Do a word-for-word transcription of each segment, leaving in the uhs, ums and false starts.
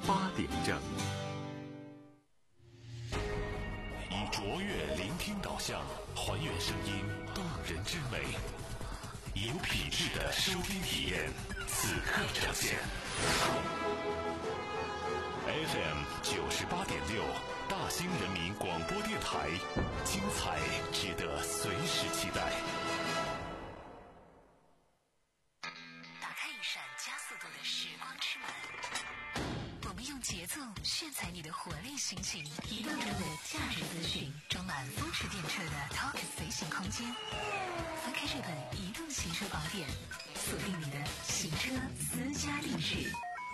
八点正。 以卓越聆听导向，还原声音动人之美，有品质的收听体验，此刻呈现。F M 九十八点六，大兴人民广播电台，精彩值得随时期待。 打开一扇加速度的时光之门，我们用节奏炫彩你的活力心情，移动中的价值资讯，装满风驰电掣的 Talk 随行空间。翻开这本移动行车宝典，锁定你的行车私家定制。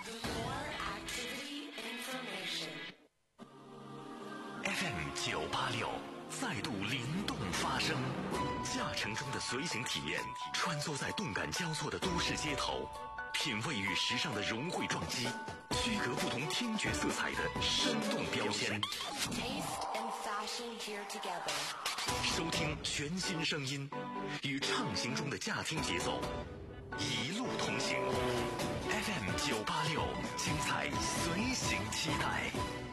F M 九八六再度灵动发声，驾乘中的随行体验，穿梭在动感交错的都市街头，品味与时尚的融汇撞击，区隔不同听觉色彩的生动标签。收听全新声音，与畅行中的驾听节奏，一路同行。F M 九八六，精彩随行期待。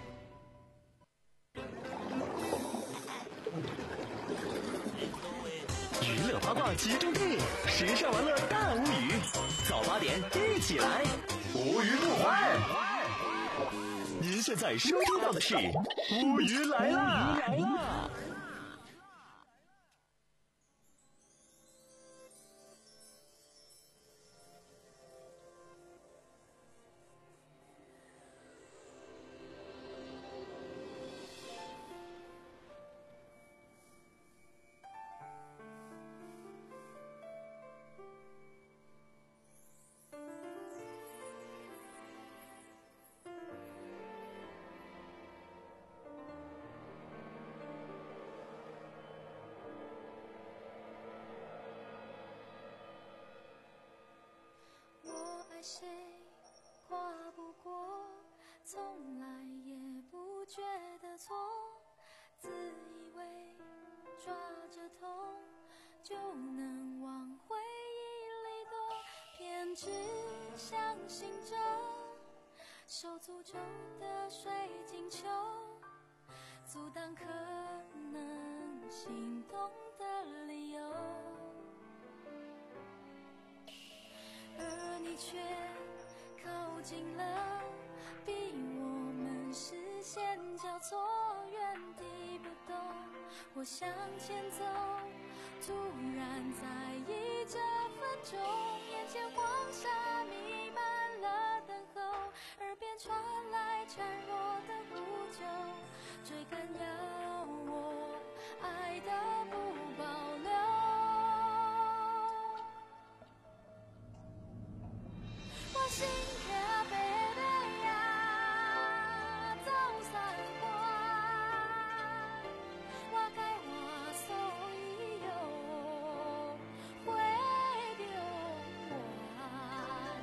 娱乐八卦集中地，时尚玩乐大无语，早八点一起来，无鱼不欢。您现在收听到的是无鱼来啦。 谁跨不过，从来也不觉得错，自以为抓着痛就能往回忆里躲，偏只相信着受诅咒的水晶球，阻挡可能心动的理由，而你却靠近了，逼我们视线交错，原地不动。我向前走，突然在意这分钟，眼前黄沙弥漫了等候，耳边传来孱弱的呼救，追赶要我爱的不保留。我心跳baby呀，走散过，我该话所以有回着我，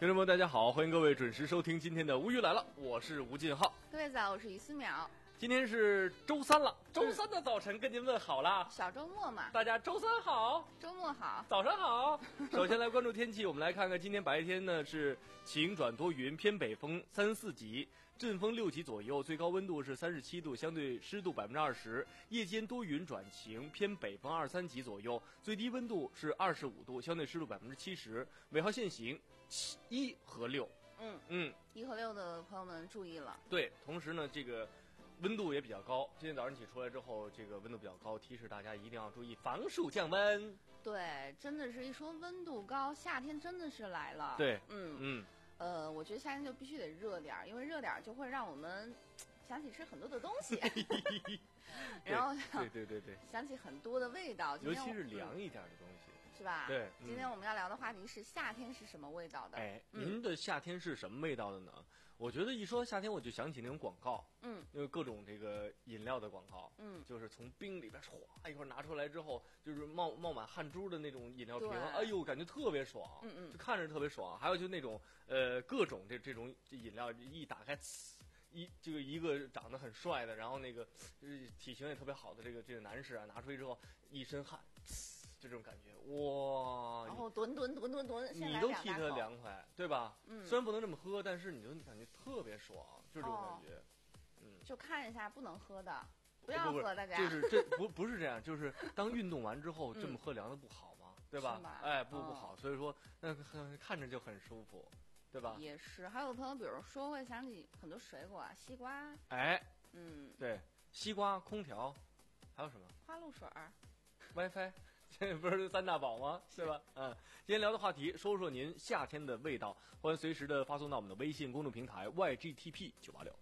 听众朋友大家好，欢迎各位准时收听今天的无语来了，我是吴进浩。 各位早，我是于思淼。 今天是周三了，周三的早晨跟您问好啦， 小周末嘛， 大家周三好， 周末好， 早上好。首先来关注天气，我们来看看今天白天呢是晴转多云，偏北风三四级，阵风六级左右，最高温度是三十七度，相对湿度百分之二十。夜间多云转晴，偏北风二三级左右，最低温度是二十五度，相对湿度百分之七十。尾号限行一和六。 嗯嗯， 一和六的朋友们注意了。 对，同时呢，这个温度也比较高。今天早上起出来之后，这个温度比较高，提示大家一定要注意防暑降温。 对，真的是一说温度高，夏天真的是来了。 对， 嗯嗯， 呃，我觉得夏天就必须得热点儿，因为热点儿就会让我们想起吃很多的东西，然后对对对对， 想起很多的味道， 尤其是凉一点的东西。 是吧？ 对， 嗯、今天我们要聊的话题是夏天是什么味道的？ 哎， 嗯、 您的夏天是什么味道的呢？我觉得一说夏天，我就想起那种广告， 嗯， 因为各种这个饮料的广告， 嗯， 就是从冰里边唰一会儿拿出来之后，就是冒冒满汗珠的那种饮料瓶， 对哎呦，感觉特别爽， 嗯嗯， 就看着特别爽。还有就那种呃各种这这种饮料一打开，一这个一个长得很帅的，然后那个就是体型也特别好的这个这个男士啊，拿出去之后一身汗。这种感觉哇， 然后吨吨吨吨吨， 你都替他凉快，对吧？ 嗯， 虽然不能这么喝，但是你就感觉特别爽，就这种感觉。哦、 嗯，就看一下不能喝的，不要喝， 不不大家。 就是这不不是这样，就是当运动完之后这么喝凉的不好吗？对吧？哎，不不好，所以说那看着就很舒服，对吧？ 也是，还有朋友比如说会想起很多水果啊，西瓜。 哎， 嗯， 对，西瓜、空调，还有什么？ 花露水儿。 WiFi， 这不是三大宝吗？对吧？嗯，今天聊的话题，说说您夏天的味道，欢迎随时的发送到我们的微信公众平台 Y G T P 九八六。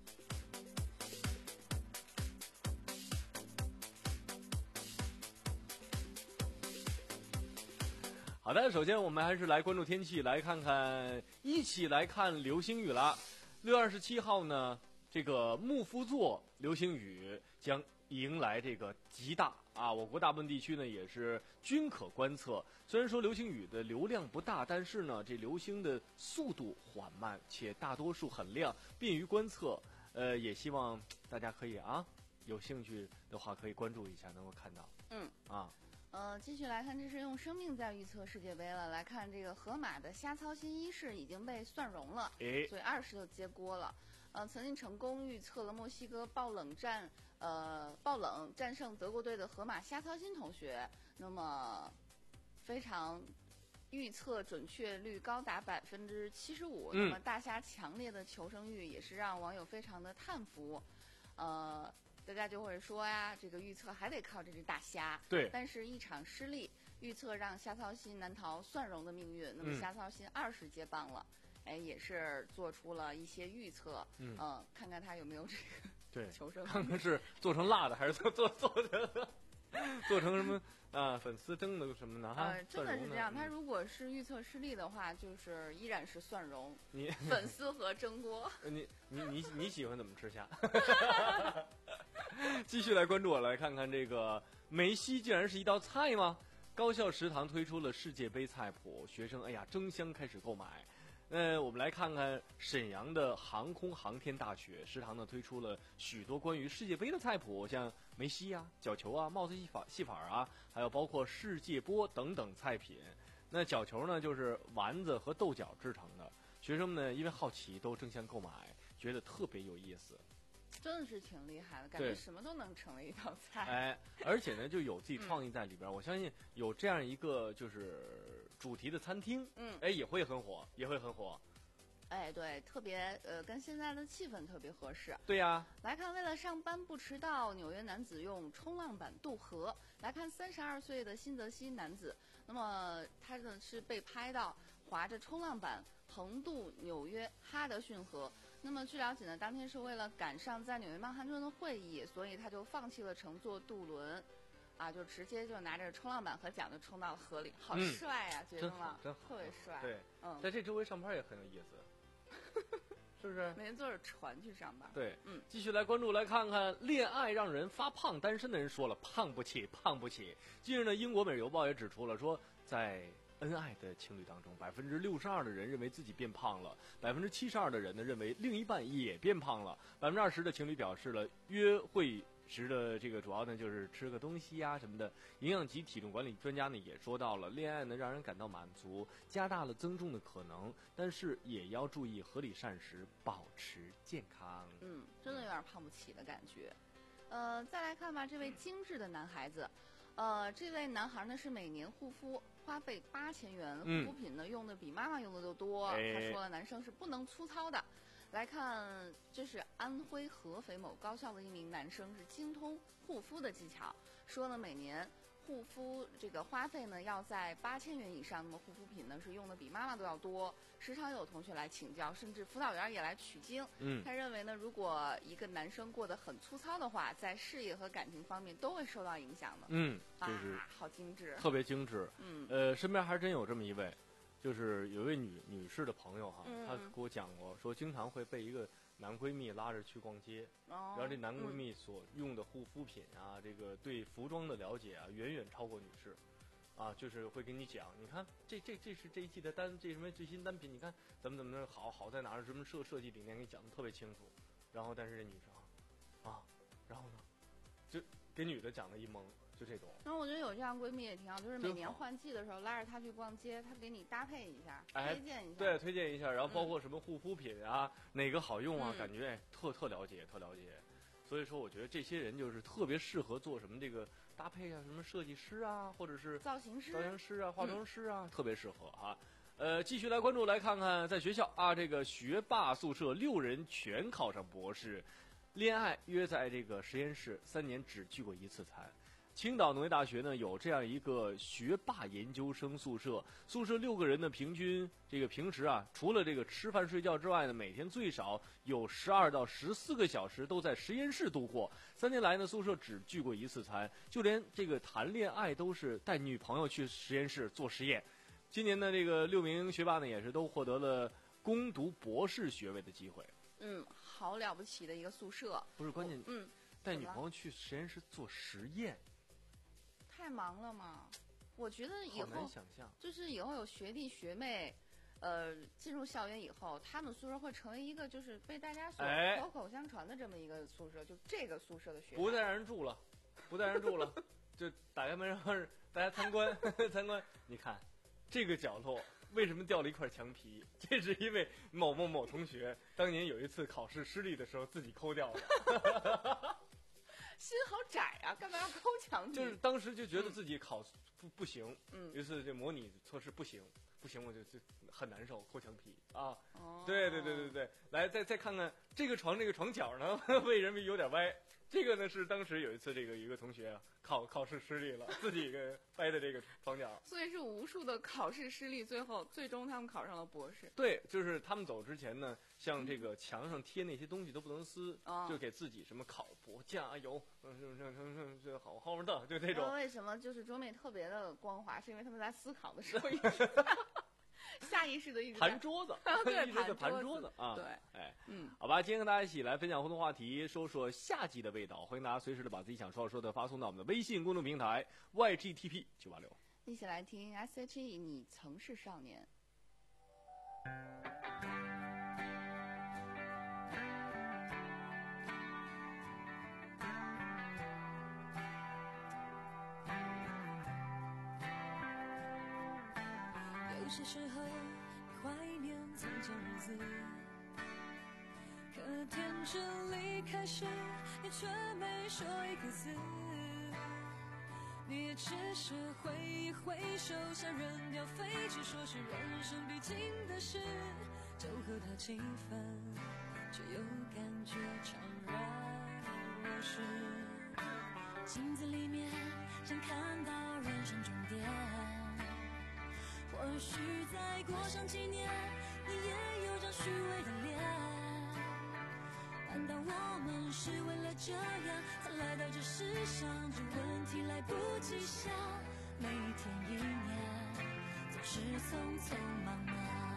好的，首先我们还是来关注天气，来看看，一起来看流星雨啦。六月二十七号呢，这个木夫座流星雨将迎来这个极大啊！我国大部分地区呢也是均可观测。虽然说流星雨的流量不大，但是呢，这流星的速度缓慢，且大多数很亮，便于观测。呃，也希望大家可以啊，有兴趣的话可以关注一下，能够看到。 嗯啊。 呃，继续来看，这是用生命在预测世界杯了。来看这个河马的瞎操心一事已经被算融了， 哎， 所以二十就接锅了。呃，曾经成功预测了墨西哥爆冷战，呃，爆冷战胜德国队的河马瞎操心同学，那么非常预测准确率高达百分之七十五。那么大虾强烈的求生欲也是让网友非常的叹服，呃。大家就会说呀，这个预测还得靠这只大虾。 对。 但是，一场失利，预测让瞎操心难逃算融的命运。那么，瞎操心二十接棒了，嗯、哎，也是做出了一些预测。嗯、呃，看看他有没有这个对求生。 看看是做成辣的还是做做做成做成什么啊粉丝蒸的什么的哈？ 呃，真的是这样。他如果是预测失利的话，就是依然是蒜蓉、 你粉丝和蒸锅。 你你你你喜欢怎么吃虾？继续来关注我，来看看这个梅西竟然是一道菜吗？高校食堂推出了世界杯菜谱，学生哎呀争相开始购买。呃，我们来看看沈阳的航空航天大学食堂呢，推出了许多关于世界杯的菜谱，像梅西啊、角球啊、帽子戏法戏法啊，还有包括世界波等等菜品。那角球呢，就是丸子和豆角制成的。学生们呢，因为好奇，都争相购买，觉得特别有意思。 真的是挺厉害的，感觉什么都能成为一道菜。 哎，而且呢，就有自己创意在里边。嗯、我相信有这样一个就是主题的餐厅，嗯，哎，也会很火，也会很火。 哎，对，特别呃，跟现在的气氛特别合适。 对呀、啊。 来看，为了上班不迟到，纽约男子用冲浪板渡河。来看，三十二岁的新泽西男子，那么他呢是被拍到划着冲浪板横渡纽约哈德逊河。那么据了解呢，当天是为了赶上在纽约曼哈顿的会议，所以他就放弃了乘坐渡轮，啊，就直接就拿着冲浪板和桨就冲到了河里，好帅呀、啊嗯，觉得吗？ 真特别帅。 对， 嗯， 在这周围上班也很有意思，是不是？ 每天坐着船去上班。 对， 嗯， 继续来关注，来看看恋爱让人发胖，单身的人说了胖不起，胖不起。近日呢，英国《每日邮报》也指出了说，在恩爱的情侣当中，百分之六十二的人认为自己变胖了，百分之七十二的人呢认为另一半也变胖了，百分之二十的情侣表示了约会时的这个主要呢就是吃个东西呀、啊、什么的。营养及体重管理专家呢也说到了，恋爱呢让人感到满足，加大了增重的可能，但是也要注意合理膳食，保持健康。 嗯，真的有点胖不起的感觉。呃，再来看吧，这位精致的男孩子，呃，这位男孩呢是每年护肤花费八千元， 嗯、 护肤品呢用的比妈妈用的都多。 哎、 他说了，男生是不能粗糙的。来看，这是安徽合肥某高校的一名男生，是精通护肤的技巧，说呢每年护肤这个花费呢要在八千元以上，那么护肤品呢是用的比妈妈都要多。时常有同学来请教，甚至辅导员也来取经。 嗯， 他认为呢，如果一个男生过得很粗糙的话，在事业和感情方面都会受到影响的。 嗯，就是啊，好精致， 特别精致。 嗯， 呃，身边还真有这么一位。就是有位女女士的朋友哈， 嗯、 她给我讲过，说经常会被一个男闺蜜拉着去逛街， 哦、 然后这男闺蜜所用的护肤品啊，嗯、这个对服装的了解啊，远远超过女士，啊，就是会跟你讲，你看这这这是这一季的单，这什么最新单品，你看怎么怎么的好，好在哪儿，什么设设计理念给你讲的特别清楚，然后但是这女生啊，啊，然后呢，就给女的讲了一懵。就这种， 然后我觉得有这样闺蜜也挺好，就是每年换季的时候拉着她去逛街，她给你搭配一下， 哎、 推荐一下， 对，推荐一下，然后包括什么护肤品啊，嗯、哪个好用啊， 嗯、 感觉哎特特了解，特了解。所以说，我觉得这些人就是特别适合做什么这个搭配啊，什么设计师啊，或者是造型师、 造型师啊、化妆师啊，嗯、特别适合哈。呃，继续来关注，来看看在学校啊，这个学霸宿舍六人全考上博士，恋爱约在这个实验室，三年只聚过一次餐。青岛农业大学呢有这样一个学霸研究生宿舍，宿舍六个人呢平均这个平时啊，除了这个吃饭睡觉之外呢，每天最少有十二到十四个小时都在实验室度过。三年来呢，宿舍只聚过一次餐，就连这个谈恋爱都是带女朋友去实验室做实验。今年呢，这个六名学霸呢也是都获得了攻读博士学位的机会。 嗯，好了不起的一个宿舍。 不是关键， 嗯， 带女朋友去实验室做实验。 太忙了嘛，我觉得以后好难想象， 就是以后有学弟学妹，呃，进入校园以后，他们宿舍会成为一个就是被大家所口口相传的这么一个宿舍，哎、就这个宿舍的学不再让人住了，不再让人住了，就打开门让大家参观参观。你看这个角落为什么掉了一块墙皮？这是因为某某某同学当年有一次考试失利的时候自己抠掉了。 心好窄啊，干嘛要抠墙皮？ 就是当时就觉得自己考不、嗯、不行， 嗯， 有一次这模拟测试不行，不行我就就很难受，抠墙皮啊。 哦， 对对对对对，来再再看看这个床这个床角呢，为人为有点歪。这个呢是当时有一次这个有一个同学啊考考试失利了，自己给歪的这个床角。 所以是无数的考试失利，最后最终他们考上了博士。 对，就是他们走之前呢，像这个墙上贴那些东西都不能撕， 嗯、 就给自己什么考博加油，嗯嗯嗯嗯嗯，好好的，就这种。 为什么就是桌面特别的光滑？是因为他们在思考的时候一直下意识的一直盘桌子， 对， 一直在盘桌子啊。 对， 哎， 嗯， 好吧，今天跟大家一起来分享互动话题，说说夏季的味道。欢迎大家随时的把自己想说的说的发送到我们的微信公众平台 Y G T P 九八六。 一起来听 S H E 你曾是少年。 有些时候怀念从前日子，可天真离开时，你却没说一个字。你也只是挥一挥手，像扔掉废纸，说是人生必经的事，就和他气氛，却又感觉怅然若失。镜子里面想看到人生终点，或许再过上几年，你也有张虚伪的脸。难道我们是为了这样才来到这世上？这问题来不及想，每一天一年总是匆匆忙忙。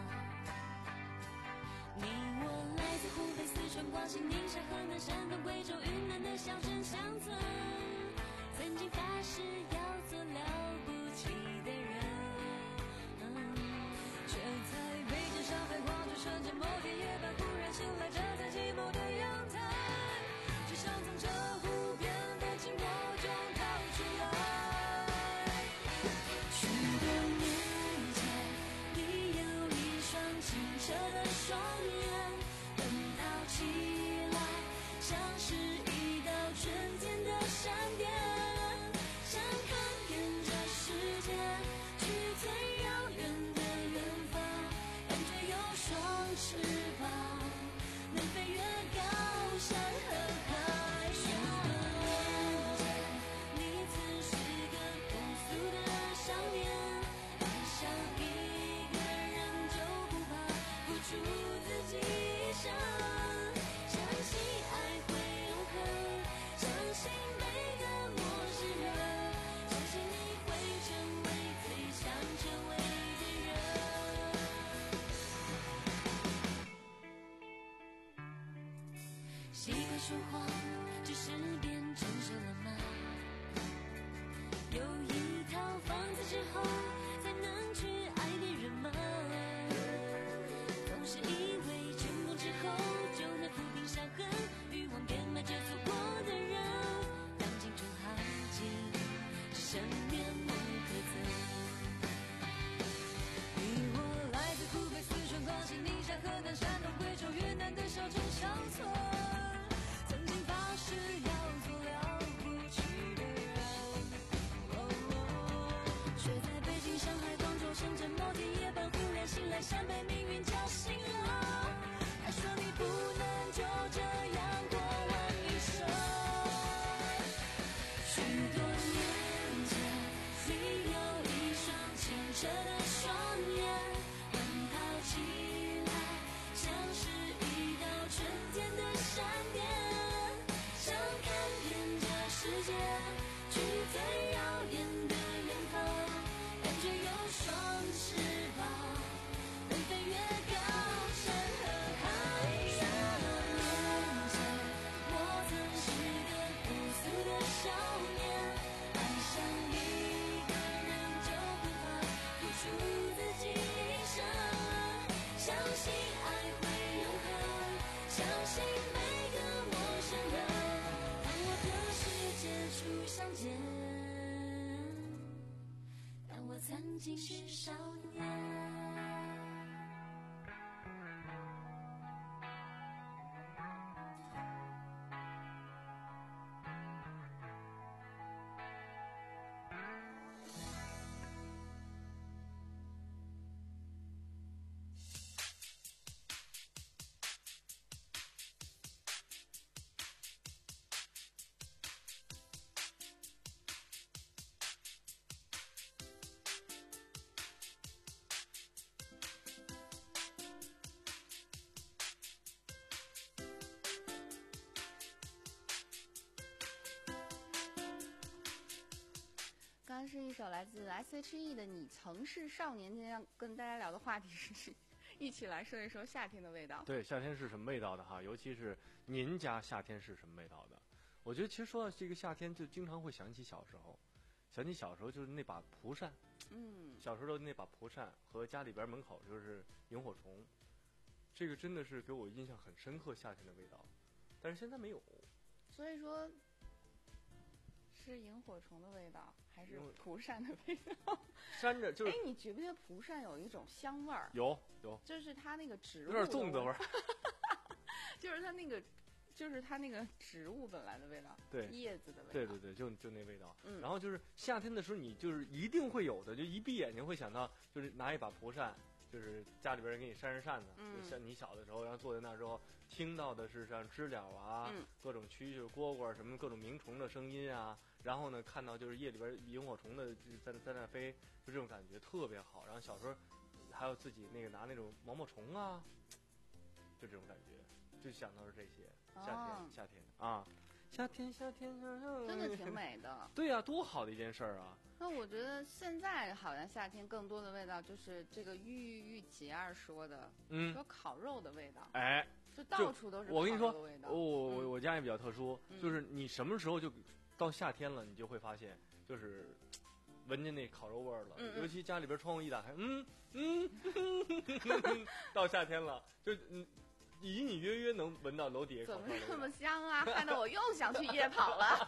你我来自湖北、四川、广西、宁夏、河南、山东、贵州、云南的小镇乡村，曾经发誓要做了不起的人。 许多年前，你有一双清澈的双眼，奔跑起来像是一道春天的闪电，想看遍这世界，去最遥远的远方，感觉有双翅膀，能飞越高山和海。许多年前，我曾是个朴素的少年，爱上一个人就不怕付出自己一生，相信爱会永恒，相信每个陌生人，当我和世界初相见，但我曾经是少年。 刚刚是一首来自 S H E 的《你曾是少年》，今天要跟大家聊的话题是一起来说一说夏天的味道。 对，夏天是什么味道的哈？尤其是您家夏天是什么味道的？我觉得其实说到这个夏天，就经常会想起小时候，想起小时候就是那把蒲扇， 嗯， 小时候那把蒲扇和家里边门口就是萤火虫，这个真的是给我印象很深刻夏天的味道，但是现在没有。 所以说是萤火虫的味道，还是因为蒲扇的味道？ 扇着就是哎，你觉不觉得蒲扇有一种香味儿？ 有有， 就是它那个植物有点粽子味儿， 就是它那个，就是它那个植物本来的味道， 对， 叶子的味道， 对对对，就就那味道。 嗯， 然后就是夏天的时候，你就是一定会有的，就一闭眼睛会想到，就是拿一把蒲扇，就是家里边人给你扇扇扇子， 嗯， 就像你小的时候，然后坐在那之后，听到的是像知了啊， 嗯， 各种蛐蛐、蝈蝈什么各种鸣虫的声音啊，然后呢，看到就是夜里边萤火虫的在在那飞，就这种感觉特别好。然后小时候还有自己那个拿那种毛毛虫啊，就这种感觉，就想到是这些。夏天， 哦、 夏天啊，夏天，夏天， 真的挺美的。 对呀、啊，多好的一件事儿啊！ 那我觉得现在好像夏天更多的味道就是这个玉玉姐儿说的， 嗯， 说烤肉的味道。 哎， 就到处都是我跟你说， 我我我我家也比较特殊， 嗯、 就是你什么时候就到夏天了，你就会发现就是闻见那烤肉味儿了。 嗯嗯尤其家里边窗户一打开，嗯嗯，到夏天了，就嗯。隐隐约约能闻到楼底下怎么这么香啊？害得我又想去夜跑了。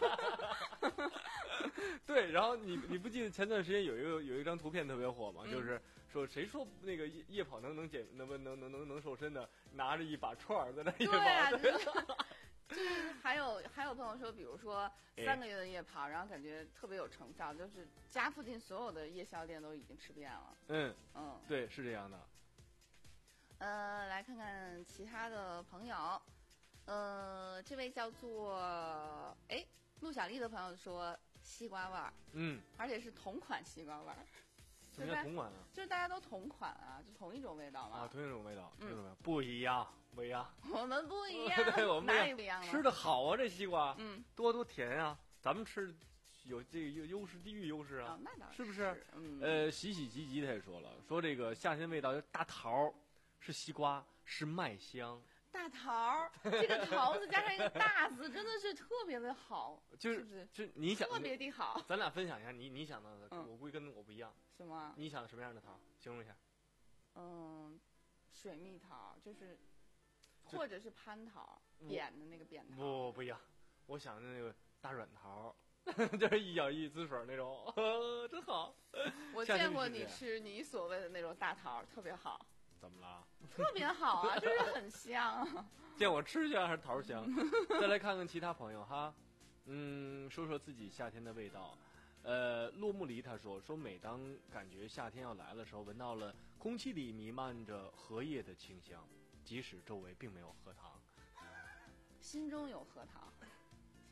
对，然后你你不记得前段时间有一个有一张图片特别火吗？ 嗯、 就是说谁说那个夜夜跑能能减能能能能能瘦身的，拿着一把串儿在那夜跑。 对啊，就是还有还有朋友说，比如说三个月的夜跑，然后感觉特别有成效，就是家附近所有的夜宵店都已经吃遍了。 嗯嗯， 对，是这样的。 呃，来看看其他的朋友，呃，这位叫做哎陆小丽的朋友说西瓜味儿， 嗯， 而且是同款西瓜味儿。 什么叫同款啊？ 就是大家都同款啊，就同一种味道嘛。 啊，同一种味道， 嗯， 同一种味道不一样，不一样。 我们不一样， 对，我们哪里不一样了？ 吃的好啊，这西瓜， 嗯， 多多甜啊，咱们吃有这个优势，地域优势啊， 哦、那倒是不是？嗯， 呃，喜喜吉吉他也说了，说这个夏天味道就是大桃。是西瓜，是麦香。 大桃，这个桃子加上一个大字，真的是特别的好， 就是不是？ 就你想特别的好。 咱俩分享一下，你你想到的， 嗯、 我估计跟我不一样。 什么？ 你想什么样的桃？形容一下。 嗯，水蜜桃，就是，或者是蟠桃，扁的那个扁桃。 不不一样，我想的那个大软桃。就是一咬一滋水那种，呃，真好。 我见过你吃你所谓的那种大桃，特别好。 怎么了？ 特别好啊，就是很香、啊。 见我吃香还是桃香？再来看看其他朋友哈，嗯，说说自己夏天的味道。呃，落木梨他说说，每当感觉夏天要来的时候，闻到了空气里弥漫着荷叶的清香，即使周围并没有荷塘， 心中有荷塘，是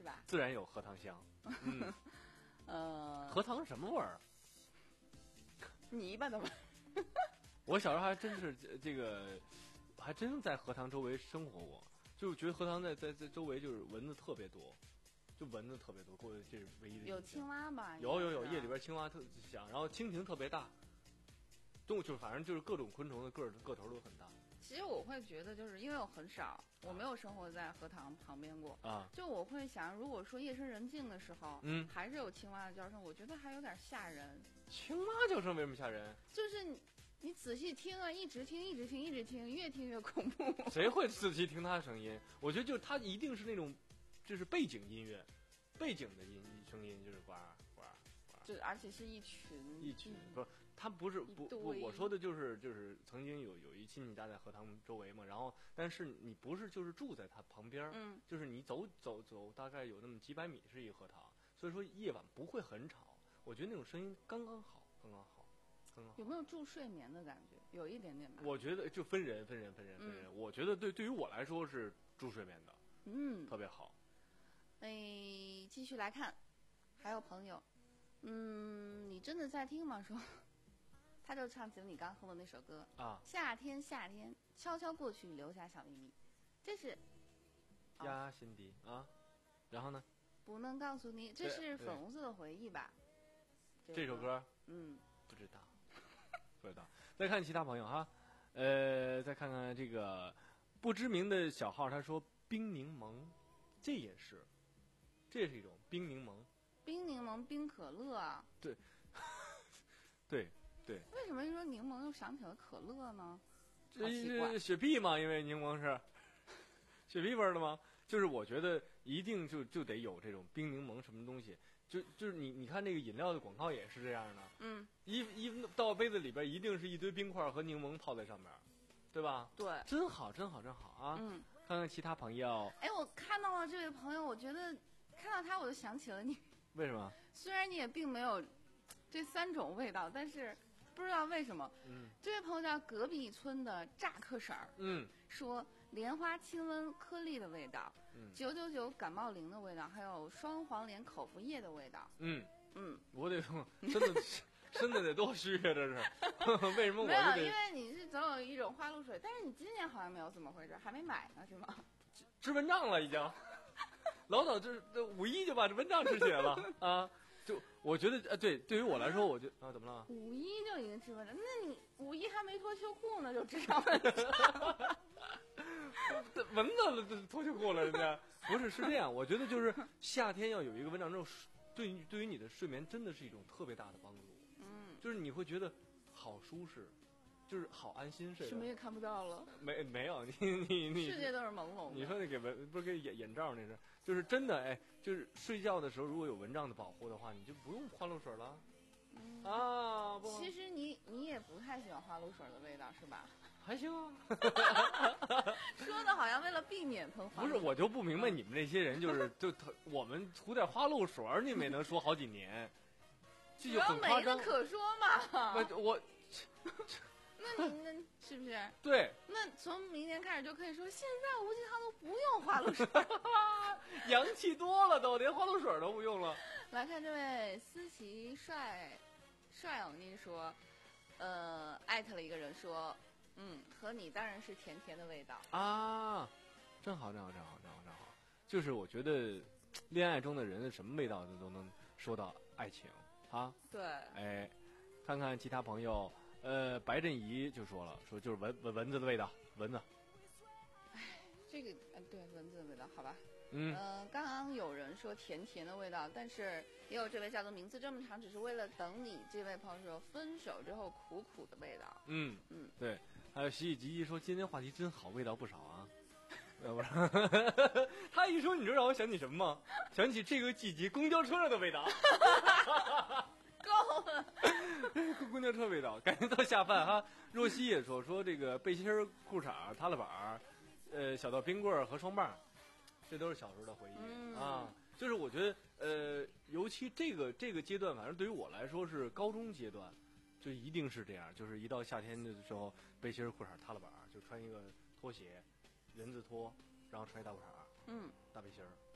吧？ 自然有荷塘香。嗯， 呃， 荷塘是什么味儿？ 泥巴的味儿。 我小时候还真是这这个，还真在荷塘周围生活过，就是觉得荷塘在在在周围就是蚊子特别多，就蚊子特别多，过这是唯一的。 有青蛙吧？ 有有有，夜里边青蛙特响，然后蜻蜓特别大，动物就是反正就是各种昆虫的个儿个头都很大。 其实我会觉得，就是因为我很少，我没有生活在荷塘旁边过啊， 就我会想，如果说夜深人静的时候， 嗯， 还是有青蛙的叫声，我觉得还有点吓人。 青蛙叫声为什么吓人？ 就是你你仔细听啊，一直听，一直听，一直听，越听越恐怖。 谁会仔细听它的声音？我觉得就是它一定是那种，就是背景音乐，背景的音声音就是呱呱呱， 就而且是一群一群不是。他不是不不，我说的就是就是曾经有有一亲戚家在荷塘周围嘛，然后但是你不是就是住在他旁边， 嗯， 就是你走走走大概有那么几百米是一个荷塘，所以说夜晚不会很吵，我觉得那种声音刚刚好，刚刚好，刚刚好。 有没有助睡眠的感觉？有一点点吧。 我觉得就分人分人分人分人，嗯、我觉得对对于我来说是助睡眠的， 嗯， 特别好。 哎，继续来看，还有朋友，嗯，你真的在听吗？说。他就唱起了你刚哼的那首歌啊， 夏天夏天悄悄过去，留下小秘密，这是压心底啊，然后呢？ 不能告诉你，这是粉红色的回忆吧？ 这首歌， 嗯， 不知道，不知道。再看其他朋友哈，呃，再看看这个不知名的小号，他说冰柠檬，这也是，这也是一种冰柠檬， 冰柠檬冰可乐啊， 对，对。对， 为什么一说柠檬又想起了可乐呢？ 这是雪碧嘛？因为柠檬是雪碧味儿的吗？就是我觉得一定就就得有这种冰柠檬什么东西，就就是你你看那个饮料的广告也是这样的， 嗯， 一一倒杯子里边一定是一堆冰块和柠檬泡在上面，对吧？ 对， 真好，真好，真好啊！ 嗯， 看看其他朋友。 哎，我看到了这位朋友，我觉得看到他我就想起了你。 为什么？ 虽然你也并没有这三种味道，但是。不知道为什么， 嗯， 这位朋友叫隔壁村的炸克婶儿， 嗯， 说莲花清瘟颗粒的味道， 嗯， 九九九感冒灵的味道，还有双黄连口服液的味道， 嗯嗯， 我得身子身子得多虚啊，这是为什么我没有？ 因为你是总有一种花露水，但是你今年好像没有这么回事，还没买呢是吗？ 吃蚊帐了已经，老早这这五一就把这蚊帐吃起来了啊。就我觉得，呃，对，对于我来说，我就啊，怎么了？ 五一就已经吃蚊帐，那你五一还没脱秋裤呢，就吃上蚊帐？ 蚊子脱秋裤了，人家不是是这样。我觉得就是夏天要有一个蚊帐之后，对于对于你的睡眠真的是一种特别大的帮助。 嗯， 就是你会觉得好舒适，就是好安心睡。 什么也看不到了。 没没有，你你你， 世界都是朦胧的。 你说那给蚊不是给眼眼罩那是，就是真的哎，就是睡觉的时候如果有蚊帐的保护的话，你就不用花露水了。嗯、啊，不。 其实你你也不太喜欢花露水的味道是吧？ 还行啊。 说的好像为了避免喷花露水。 不是，我就不明白你们这些人，就是就我们涂点花露水，你们也能说好几年，这就很夸张。 没得可说嘛。 我我。 那你那是不是？ 对。 那从明年开始就可以说，现在无鸡汤都不用花露水， 洋气多了都，连花露水都不用了。 来看这位思琪帅帅偶妮说，呃，艾特了一个人说，嗯，和你当然是甜甜的味道啊，真好，真好，真好，真好，真好。就是我觉得，恋爱中的人的什么味道都能说到爱情啊。 对。 哎，看看其他朋友。呃，白振仪就说了，说就是蚊蚊蚊子的味道，蚊子。 哎，这个呃，对，蚊子的味道，好吧。 嗯。 呃，刚刚有人说甜甜的味道，但是也有这位叫做名字这么长，只是为了等你这位朋友说分手之后苦苦的味道。 嗯嗯， 对。还有洗洗唧唧说今天话题真好，味道不少啊。呃，不是，他一说你知道让我想起什么吗？想起这个季节公交车上的味道。 够了， 公交车味道，感觉到下饭哈。若曦也说说这个背心儿、裤衩、踏拉板，呃，小到冰棍儿和双棒，这都是小时候的回忆、 嗯、 啊。就是我觉得，呃，尤其这个这个阶段，反正对于我来说是高中阶段，就一定是这样。就是一到夏天的时候，背心儿、裤衩、踏拉板，就穿一个拖鞋，人字拖，然后穿一大裤衩， 嗯， 大背心儿，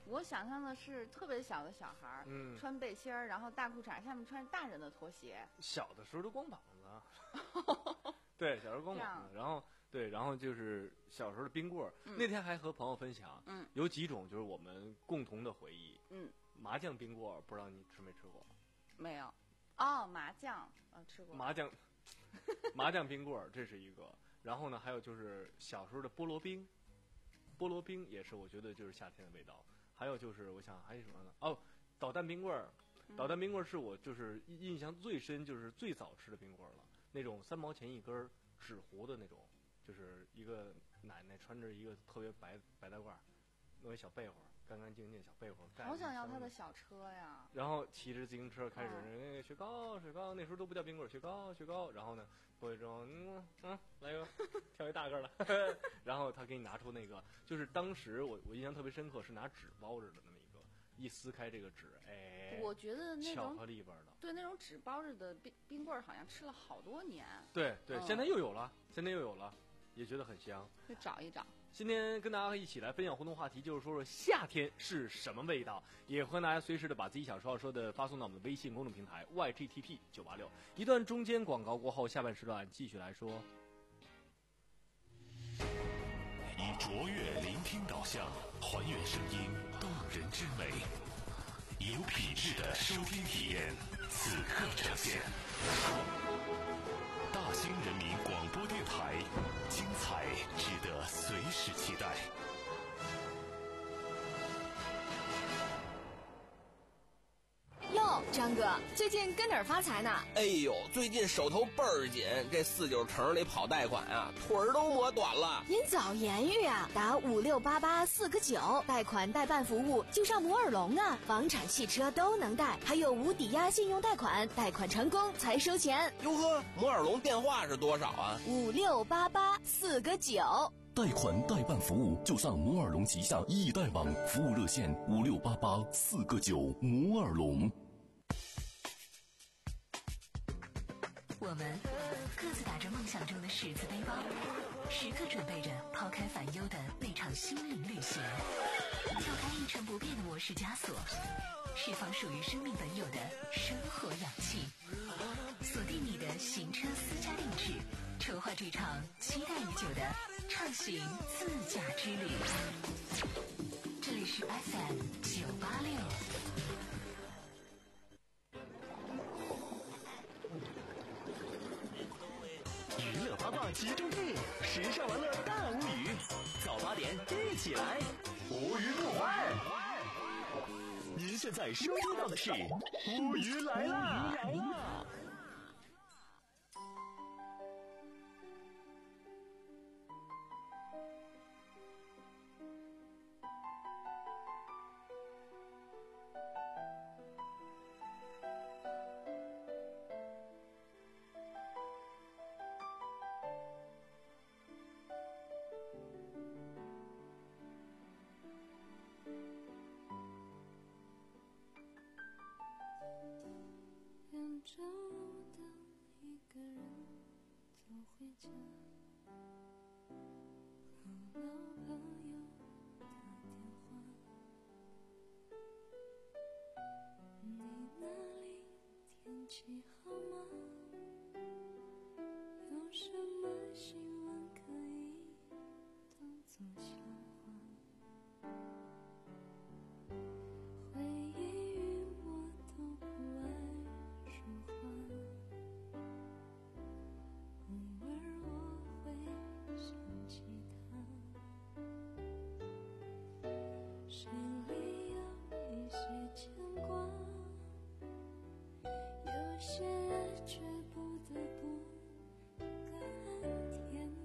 我想象的是特别小的小孩儿， 嗯， 穿背心儿，然后大裤衩，下面穿大人的拖鞋。 小的时候都光膀子，对，小时候光膀子，然后对，然后就是小时候的冰棍儿、嗯。那天还和朋友分享， 嗯， 有几种就是我们共同的回忆， 嗯， 麻酱冰棍儿，不知道你吃没吃过？ 没有，哦，麻酱，呃，吃过。 麻酱，麻酱冰棍儿，这是一个。然后呢，还有就是小时候的菠萝冰，菠萝冰也是我觉得就是夏天的味道。还有就是我想还有什么呢？哦，导弹冰棍儿，导弹冰棍儿是我就是印象最深，就是最早吃的冰棍儿了。那种三毛钱一根儿纸糊的那种，就是一个奶奶穿着一个特别白白大褂，弄一小被窝，干干净净小被窝。 好想要他的小车呀！ 然后骑着自行车开始那个雪糕雪糕，那时候都不叫冰棍儿，雪糕雪糕。然后呢，过去之后，嗯嗯，来个挑一大个的，然后他给你拿出那个，就是当时我我印象特别深刻，是拿纸包着的那么一个，一撕开这个纸，哎， 我觉得那种巧克力味的， 对，那种纸包着的冰冰棍儿好像吃了好多年。 对对、 嗯， 现在又有了，现在又有了，也觉得很香。 去找一找。 今天跟大家一起来分享互动话题，就是说说夏天是什么味道，也欢迎大家随时的把自己想说要说的发送到我们的微信公众平台 Y G T P 九八六。一段中间广告过后，下半时段继续来说。 以卓越聆听导向，还原声音动人之美，有品质的收听体验，此刻呈现。大兴人民广播电台，精彩值得随时期待。 哟，张哥，最近跟哪儿发财呢？ 哎呦，最近手头倍儿紧，这四九城里跑贷款啊，腿儿都磨短了。 您早言语啊，打五六八八四个九，贷款代办服务就上摩尔龙啊，房产、汽车都能贷，还有无抵押信用贷款，贷款成功才收钱。 哟呵，摩尔龙电话是多少啊？ 五六八八四个九。 贷款代办服务就上摩尔龙旗下易贷网，服务热线五六八八四个九。摩尔龙。 我们各自打着梦想中的十字背包，时刻准备着抛开烦忧的那场心灵旅行，跳开一成不变的模式枷锁，释放属于生命本有的生活氧气，锁定你的行车私家定制，筹划这场期待已久的畅行自驾之旅。这里是 F M 九八六。 娱乐八卦集中地，时尚玩乐大无语，早八点一起来，无语不欢。您现在收听到的是无语来啦！ 沿着路灯，一个人走回家，和老朋友打电话。你那里天气好吗？有什么新闻可以当作笑话？回忆与我都不爱说话，偶尔我会想起他，心里有一些牵挂，有些爱却不得不干天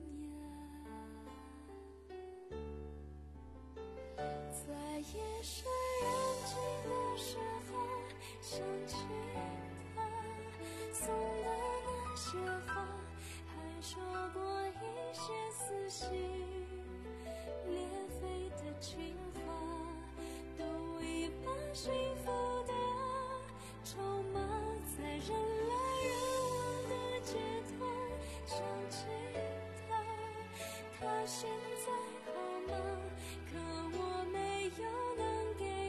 涯。在夜深人静的时候，想起他送的那些话，还说过一些撕心裂肺的情话，都已把幸福的筹码在人来人往的街头想起他，他现在好吗？可我没有能给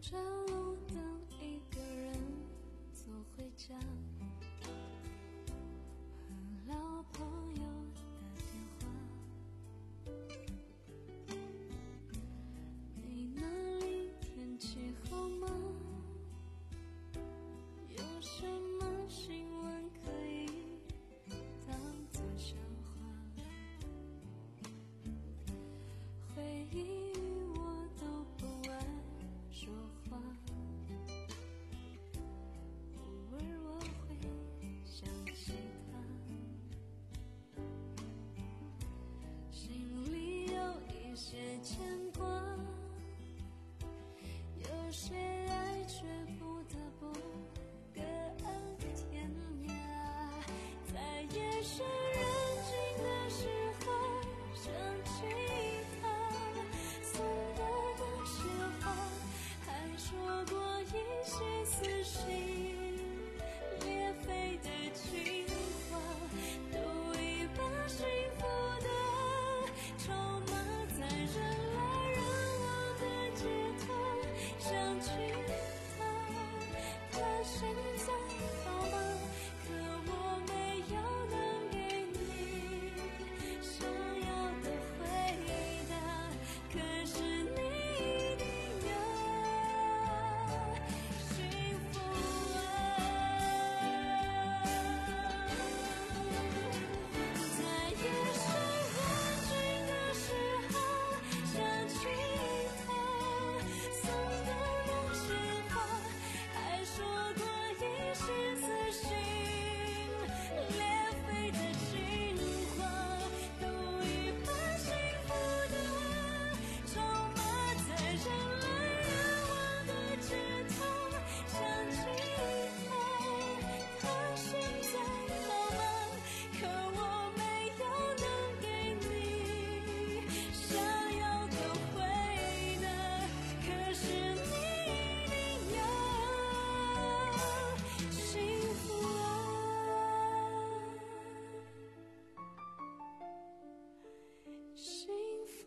着路灯，一个人走回家，和老朋友打电话。你那里天气好吗？有什么新闻可以当作笑话？回忆我都不爱说话，偶尔我会想起他，心里有一些牵挂，有些爱却不得不各安天涯。在夜深人静的时候想起他送我的鲜花，还说过一些撕心裂肺的情话，都已把幸福的筹码在人来人往的街头想起他。他现在好吗？可我没有能给你想要的回答，可是你一定要幸福啊。在夜深人静的时候想起他送的那鲜花，还说过一些撕心裂肺的情话，都已把幸福的筹码在人来人往的街头想起他。他现在好吗？可我没有能给你想要的回答，可是你一定要幸福啊，幸福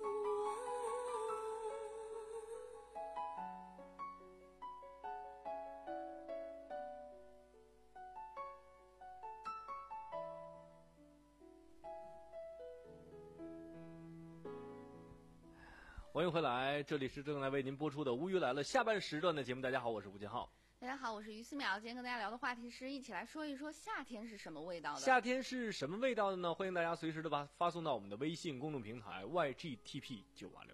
欢迎回来，这里是正在为您播出的《乌鱼来了》下半时段的节目。大家好，我是吴金浩。 大家好，我是于思淼。今天跟大家聊的话题是一起来说一说夏天是什么味道的。 夏天是什么味道的呢？欢迎大家随时的发发送到我们的微信公众平台 Y G T P 九八六。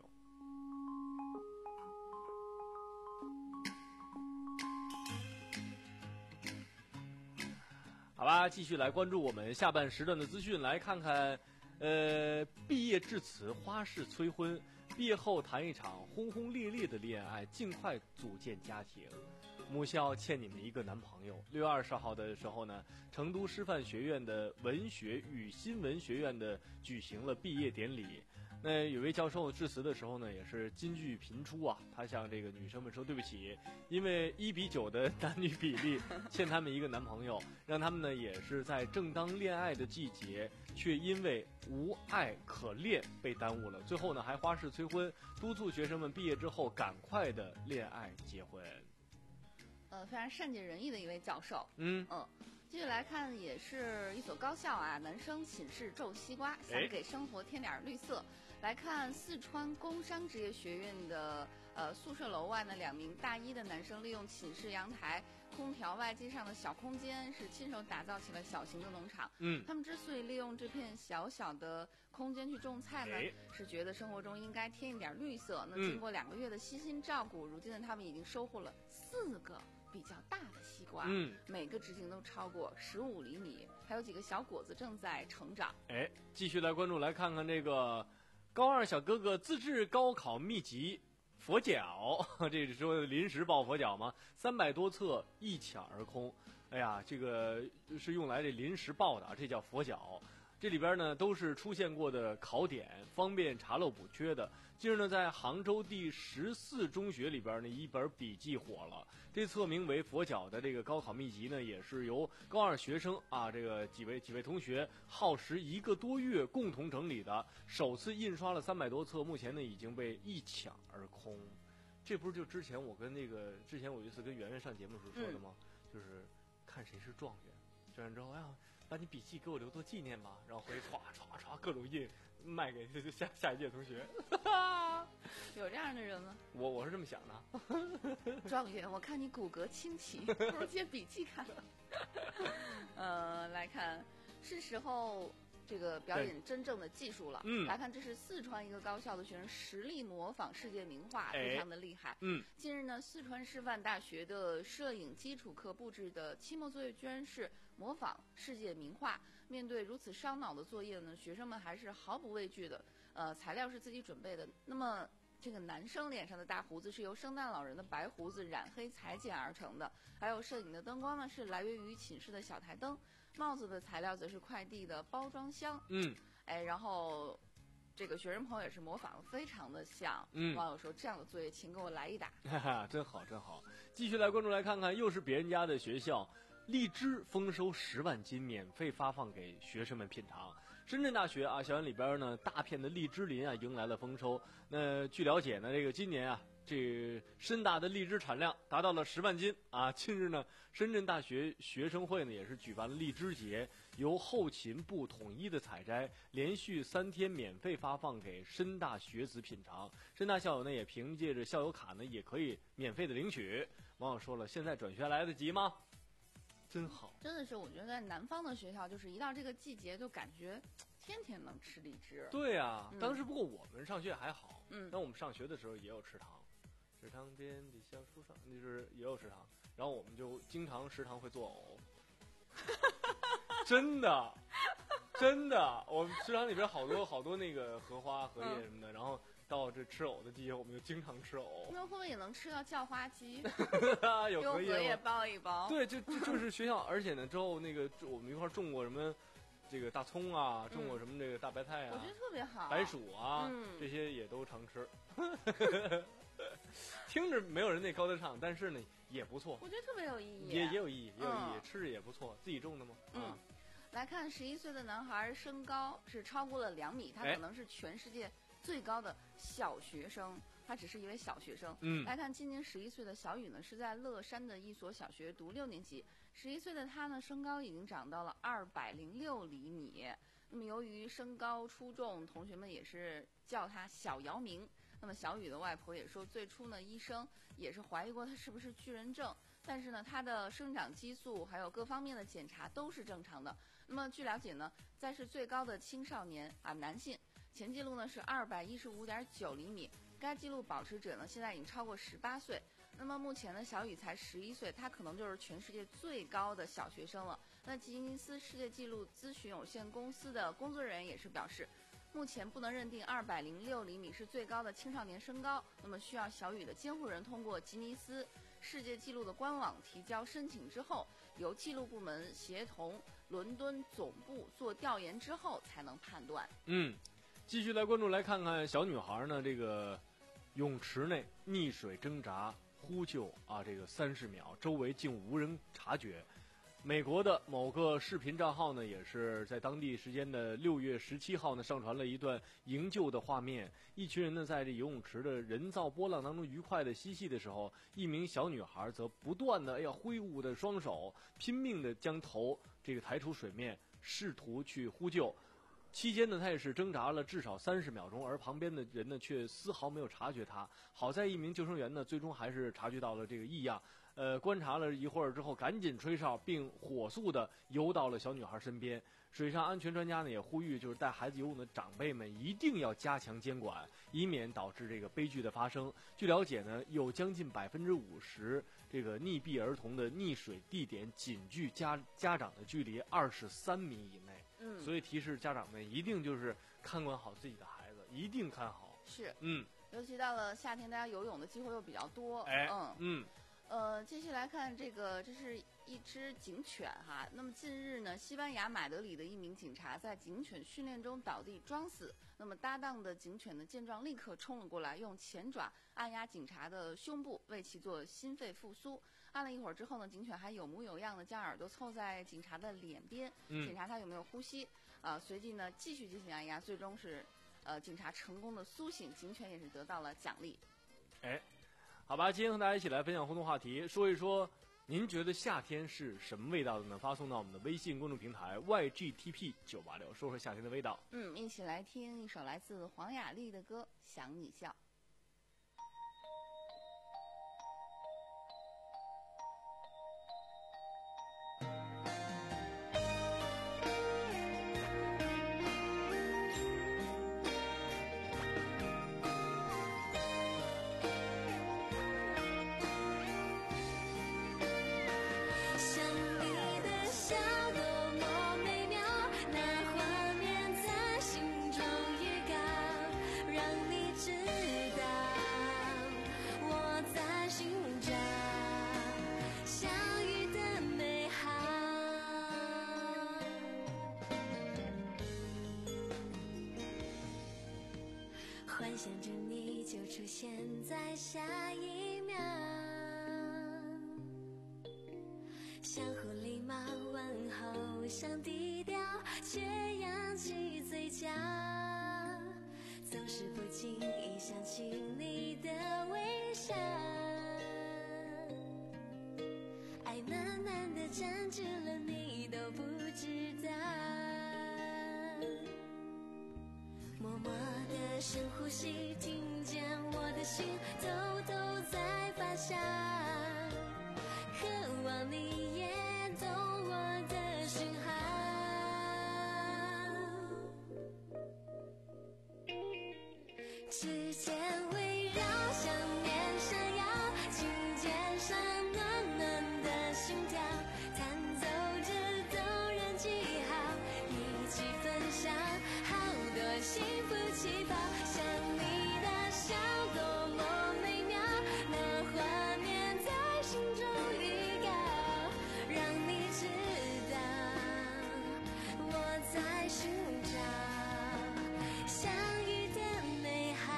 好吧，继续来关注我们下半时段的资讯，来看看，呃，毕业致辞，花式催婚，毕业后谈一场轰轰烈烈的恋爱，尽快组建家庭。母校欠你们一个男朋友。六月二十号的时候呢，成都师范学院的文学与新闻学院的举行了毕业典礼。那有位教授致辞的时候呢，也是金句频出啊。他向这个女生们说对不起，因为一比九的男女比例欠他们一个男朋友，让他们呢也是在正当恋爱的季节，却因为无爱可恋被耽误了。最后呢还花式催婚，督促学生们毕业之后赶快的恋爱结婚。 呃，非常善解人意的一位教授。 嗯嗯。继续来看，也是一所高校啊，男生寝室种西瓜，想给生活添点绿色。来看四川工商职业学院的呃宿舍楼外呢，两名大一的男生利用寝室阳台、空调外机上的小空间，是亲手打造起了小型的农场。 嗯， 他们之所以利用这片小小的空间去种菜呢，是觉得生活中应该添一点绿色。那经过两个月的悉心照顾，如今呢，他们已经收获了四个比较大的西瓜， 嗯， 每个直径都超过十五厘米，还有几个小果子正在成长。 哎，继续来关注，来看看这个高二小哥哥自制高考秘籍佛脚，这是说临时抱佛脚吗？三百多册一抢而空。哎呀，这个是用来这临时抱的啊，这叫佛脚。这里边呢都是出现过的考点，方便查漏补缺的。近日呢，在杭州第十四中学里边呢，一本笔记火了。这册名为《佛脚》的这个高考秘籍呢，也是由高二学生啊，这个几位几位同学耗时一个多月共同整理的，首次印刷了三百多册，目前呢已经被一抢而空。 这不是就之前我跟那个之前我有一次跟圆圆上节目的时候说的吗？ 嗯、 就是看谁是状元，状元之后，哎呀，把你笔记给我留作纪念吧，然后回去歘歘歘各种印，卖给下下一届同学。 有这样的人吗？ 我我是这么想的。 状元，我看你骨骼清奇，不如借笔记看。呃，来看，是时候。这个表演真正的技术了。嗯，来看，这是四川一个高校的学生实力模仿世界名画，非常的厉害。 嗯， 近日呢，四川师范大学的摄影基础课布置的期末作业居然是模仿世界名画。面对如此烧脑的作业呢，学生们还是毫不畏惧的。呃，材料是自己准备的。那么，这个男生脸上的大胡子是由圣诞老人的白胡子染黑裁剪而成的，还有摄影的灯光呢是来源于寝室的小台灯。帽子的材料则是快递的包装箱。 嗯， 哎，然后这个学生朋友也是模仿非常的像。 嗯， 网友说这样的作业请给我来一打。 哈哈，真好真好。继续来关注来看看，又是别人家的学校，荔枝丰收十万斤，免费发放给学生们品尝。深圳大学啊，校园里边呢，大片的荔枝林啊，迎来了丰收。那据了解呢，这个今年啊。这深大的荔枝产量达到了十万斤啊！近日呢，深圳大学学生会呢也是举办了荔枝节，由后勤部统一的采摘，连续三天免费发放给深大学子品尝。深大校友呢也凭借着校友卡呢也可以免费的领取。网友说了，现在转学来得及吗？真好， 真的是，我觉得在南方的学校，就是一到这个季节，就感觉天天能吃荔枝。 对啊， 嗯、 当时不过我们上学还好， 嗯， 但我们上学的时候也有食堂。食堂边的小树上，就是也有食堂，然后我们就经常食堂会做藕，真的，真的，我们食堂里边好多好多那个荷花、荷叶什么的，嗯、然后到这吃藕的季节，我们就经常吃藕。 那会不会也能吃到叫花鸡？ 有荷叶，叶包一包。 对，就就就是学校，而且呢，之后那个我们一块种过什么。这个大葱啊，种过什么这个大白菜啊， 我觉得特别好。 白薯啊， 嗯、 这些也都常吃。听着没有人那高大上，但是呢也不错。 我觉得特别有意义， 也也有意义，也有意义， 嗯、 吃着也不错。自己种的吗？ 嗯。 啊、 来看，十一岁的男孩身高是超过了两米，他可能是全世界最高的小学生。哎他只是一位小学生。 嗯， 来看今年十一岁的小雨呢，是在乐山的一所小学读六年级。十一岁的他呢，身高已经长到了二百零六厘米。那么由于身高出众，同学们也是叫他小姚明。那么小雨的外婆也说，最初呢，医生也是怀疑过他是不是巨人症，但是呢，他的生长激素还有各方面的检查都是正常的。那么据了解呢，在是最高的青少年啊男性，前记录呢是二百一十五点九厘米。该纪录保持者呢，现在已经超过十八岁。那么目前呢，小雨才十一岁，他可能就是全世界最高的小学生了。那吉尼斯世界纪录咨询有限公司的工作人员也是表示，目前不能认定二百零六厘米是最高的青少年身高，那么需要小雨的监护人通过吉尼斯世界纪录的官网提交申请之后，由纪录部门协同伦敦总部做调研之后才能判断。 嗯，继续来关注来看看小女孩呢，这个泳池内溺水挣扎呼救啊，这个三十秒，周围竟无人察觉。美国的某个视频账号呢，也是在当地时间的六月十七号呢，上传了一段营救的画面。一群人呢，在这游泳池的人造波浪当中愉快的嬉戏的时候，一名小女孩则不断的哎呀挥舞的双手，拼命的将头这个抬出水面，试图去呼救。期间呢，他也是挣扎了至少三十秒钟，而旁边的人呢却丝毫没有察觉他。好在一名救生员呢，最终还是察觉到了这个异样，呃，观察了一会儿之后，赶紧吹哨，并火速的游到了小女孩身边。水上安全专家呢也呼吁，就是带孩子游泳的长辈们一定要加强监管，以免导致这个悲剧的发生。据了解呢，有将近百分之五十这个溺毙儿童的溺水地点仅距家家长的距离二十三米以内。 嗯， 所以提示家长们一定就是看管好自己的孩子，一定看好。 是， 嗯， 尤其到了夏天，大家游泳的机会又比较多。 哎， 嗯嗯， 呃，继续来看这个，这是一只警犬哈。那么近日呢，西班牙马德里的一名警察在警犬训练中倒地装死，那么搭档的警犬呢见状立刻冲了过来，用前爪按压警察的胸部，为其做心肺复苏。按了一会儿之后呢，警犬还有模有样的将耳朵凑在警察的脸边， 嗯、 检查他有没有呼吸。啊、呃，随即呢继续进行按压，最终是，呃，警察成功的苏醒，警犬也是得到了奖励。 哎。 好吧，今天和大家一起来分享互动话题，说一说您觉得夏天是什么味道的呢？发送到我们的微信公众平台 Y G T P 九八六，说说夏天的味道。 嗯，一起来听一首来自黄雅莉的歌《想你笑》。 幻想着你就出现在下一秒，相互礼貌问候，想低调却扬起嘴角，总是不经意想起你的微笑，爱慢慢的占据了你都不知道，默默的深呼吸，听见我的心偷偷在发酵，渴望你也懂我的讯号，指尖围绕，想念闪耀，琴键上暖暖的心跳，弹奏着动人记号，一起分享好多幸福气泡，想你的笑多么美妙，那画面在心中预告，让你知道我在寻找相遇的美好，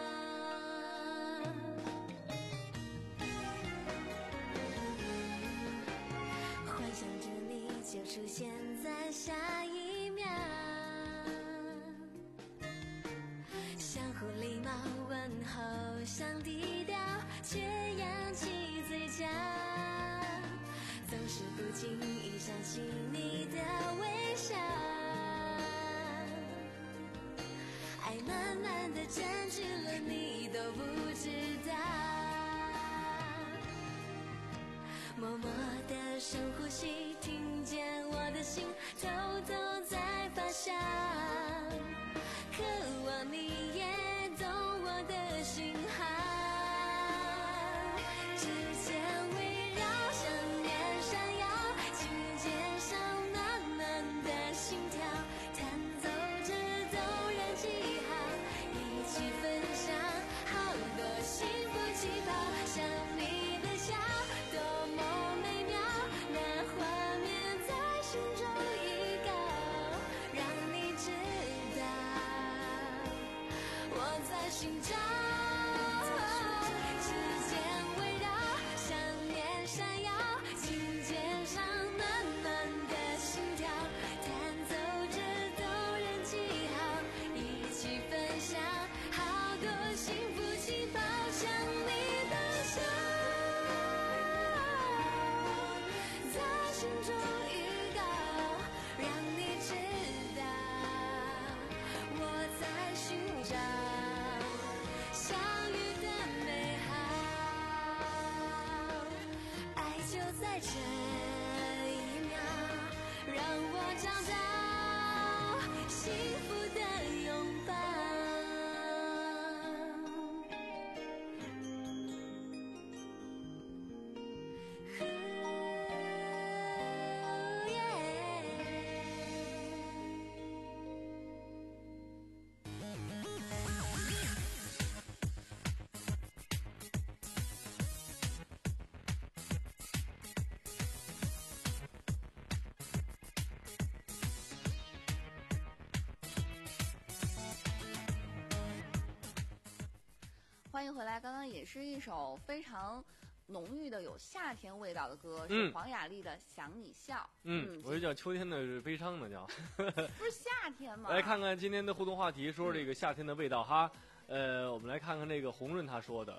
幻想着你就出现在下一秒，相互礼貌问候，想低调却扬起嘴角，总是不经意想起你的微笑，爱慢慢的占据了你都不知道，默默的深呼吸，听见我的心偷偷在发酵，渴望你也懂我的讯号，指尖围绕，想念闪耀，琴键上暖暖的心跳，弹奏着动人记号，一起分享好多幸福气泡，想你的笑多么美妙，那画面在心中预告，让你知道我在寻找，指尖围绕，想念闪耀，琴键上暖暖的心跳，弹奏着动人记号，一起分享好多幸福气泡，想你的笑在心中预告，让你知道我在寻找相遇的美好，爱就在这一秒，让我找到幸福的拥抱。 欢迎回来，刚刚也是一首非常浓郁的有夏天味道的歌， 嗯是黄雅莉的《想你笑》。 嗯，我就叫秋天的悲伤呢，叫。 不是夏天吗？ 来看看今天的互动话题，说说这个夏天的味道哈。呃，我们来看看这个红润他说的，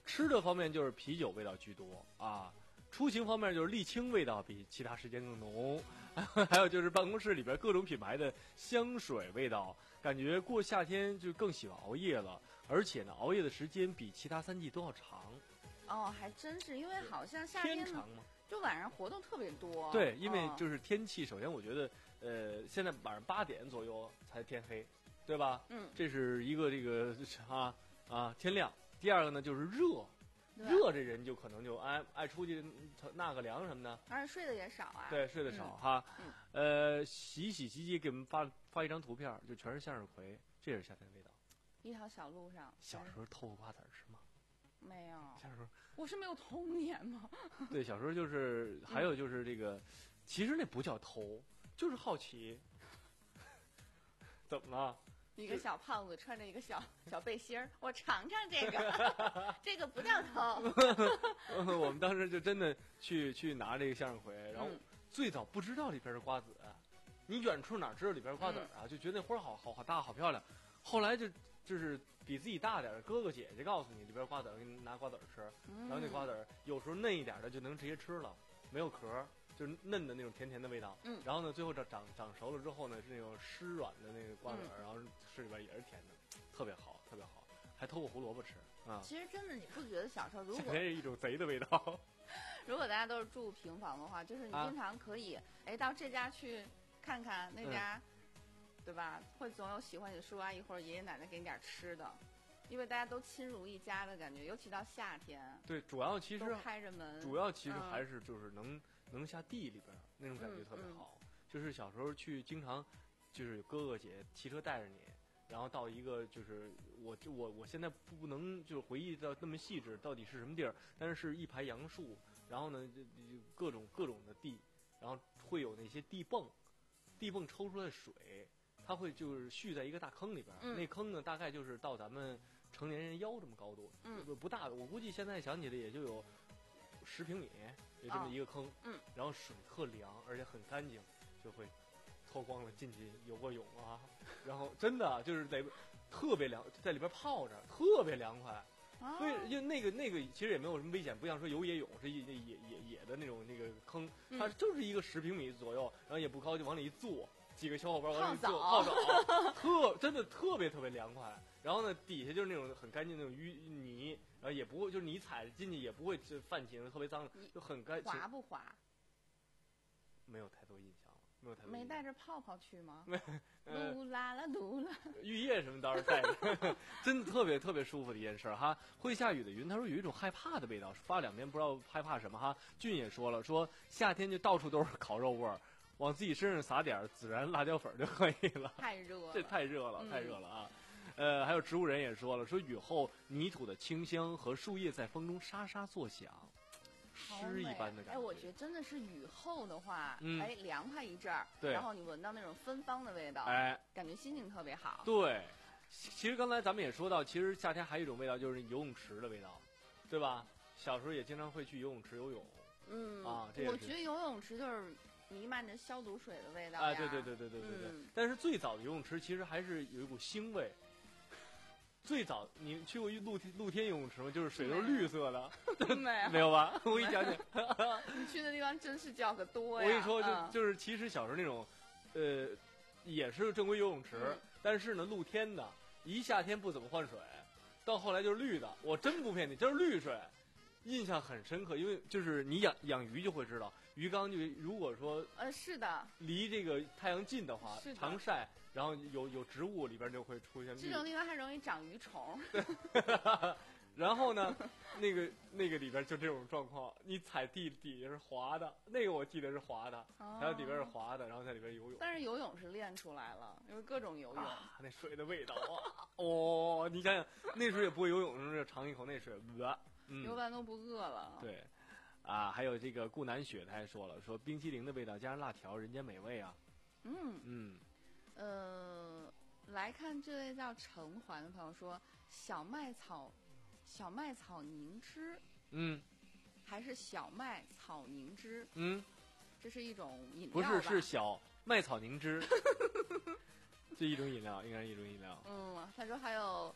吃的方面就是啤酒味道居多啊。出行方面就是沥青味道比其他时间更浓，还有就是办公室里边各种品牌的香水味道，感觉过夏天就更喜欢熬夜了，而且呢，熬夜的时间比其他三季都要长。 哦，还真是，因为好像夏天天长嘛， 就晚上活动特别多。 对，因为嗯就是天气，首先我觉得，呃，现在晚上八点左右才天黑，对吧？ 嗯， 这是一个这个啊啊天亮。第二个呢就是热。 对热这人就可能就爱爱出去纳个凉什么的， 而且睡的也少啊。 对，睡得少、 嗯、 哈。 嗯、 呃，洗洗洗洗给我们发发一张图片，就全是向日葵，这也是夏天的味道。 一条小路上。 小时候偷过瓜子吃吗？ 没有。 小时候我是没有童年吗？ 对，小时候就是还有就是这个，嗯、其实那不叫偷，就是好奇。怎么了？ 一个小胖子穿着一个小小背心儿，我尝尝这个，这个不叫偷。 我们当时就真的去去拿这个向日葵，然后最早不知道里边是瓜子，你远处哪知道里边是瓜子啊？嗯、就觉得那花好好好大好漂亮。后来就就是比自己大点的哥哥姐姐告诉你里边瓜子，给你拿瓜子吃，然后那瓜子有时候嫩一点的就能直接吃了，没有壳。就是嫩的那种甜甜的味道， 嗯， 然后呢，最后长长长熟了之后呢，是那种湿软的那个瓜子， 嗯、 然后吃里边也是甜的，特别好，特别好，还偷过胡萝卜吃啊。 其实真的，你不觉得小时候如果这是一种贼的味道。 如果大家都是住平房的话，就是你经常可以哎、啊、到这家去看看那家，嗯、对吧？会总有喜欢你的叔叔阿姨或者爷爷奶奶给你点吃的。因为大家都亲如一家的感觉，尤其到夏天。 对，主要其实都开着门， 主要其实还是就是能、嗯、能下地里边那种感觉特别好。嗯嗯、就是小时候去，经常就是哥哥姐骑车带着你，然后到一个就是我我我现在不能就是回忆到那么细致到底是什么地儿，但是是一排杨树，然后呢就各种各种的地，然后会有那些地泵，地泵抽出来的水，它会就是蓄在一个大坑里边， 嗯、 那坑呢大概就是到咱们成年人腰这么高度， 嗯， 不大的，我估计现在想起来也就有十平米，有这么一个坑， 哦、嗯， 然后水特凉，而且很干净，就会脱光了进去游个泳啊，然后真的就是得特别凉，在里边泡着，特别凉快。所以，因为那个那个其实也没有什么危险，不像说游野泳是野野野野的那种那个坑，它就是一个十平米左右，然后也不高，就往里一坐，几个小伙伴往里一坐，泡澡，特真的特别特别凉快。然后呢，底下就是那种很干净的那种淤泥，然后也不会就是你踩进去也不会就泛起特别脏，就很干。 滑不滑？ 没有太多印象了，没有太多。 没带着泡泡去吗？没，噜啦啦噜啦。 浴液什么倒是带着，真的特别特别舒服的一件事哈。会下雨的云，他说有一种害怕的味道，发两遍不知道害怕什么哈。俊也说了，说夏天就到处都是烤肉味儿。往自己身上撒点孜然辣椒粉就可以了。 太热了， 这太热了， 嗯、 太热了啊！呃，还有植物人也说了，说雨后泥土的清香和树叶在风中沙沙作响，诗一般的感觉。 哎，我觉得真的是雨后的话， 嗯、 哎，凉快一阵儿， 对， 然后你闻到那种芬芳的味道， 哎， 感觉心情特别好。 对，其实刚才咱们也说到，其实夏天还有一种味道，就是游泳池的味道，对吧？小时候也经常会去游泳池游泳。 嗯啊， 我觉得游泳池就是弥漫着消毒水的味道啊，对对对对对对对。 嗯、 但是最早的游泳池其实还是有一股腥味。最早你去过露天露天游泳池吗？就是水都是绿色的， 没有没有吧？我给你讲讲。 你去的地方真是叫个多呀！ 我跟你说，就、 嗯、 就是其实小时候那种，呃，也是正规游泳池， 嗯、 但是呢露天的，一夏天不怎么换水，到后来就是绿的。我真不骗你，就是绿水。印象很深刻，因为就是你养养鱼就会知道，鱼缸就如果说呃是的， 离这个太阳近的话， 是的常晒，然后有有植物里边就会出现绿。 这种地方还容易长鱼虫。 然后呢，那个那个里边就这种状况，你踩地底下是滑的，那个我记得是滑的， 哦、 还有里边是滑的，然后在里边游泳。 但是游泳是练出来了，因为各种游泳， 啊、那水的味道啊，哦，你想想，那时候也不会游泳，时候尝一口那水，呃。嗯、 游完都不饿了。 对，啊，还有这个顾南雪，他还说了，说冰淇淋的味道加上辣条，人间美味啊。 嗯嗯， 呃，来看这位叫陈环的朋友说，小麦草，小麦草凝汁。 嗯， 还是小麦草凝汁。 嗯， 这是一种饮料不吧？ 是，是小麦草凝汁。这一种饮料，应该是一种饮料。 嗯，他说还有。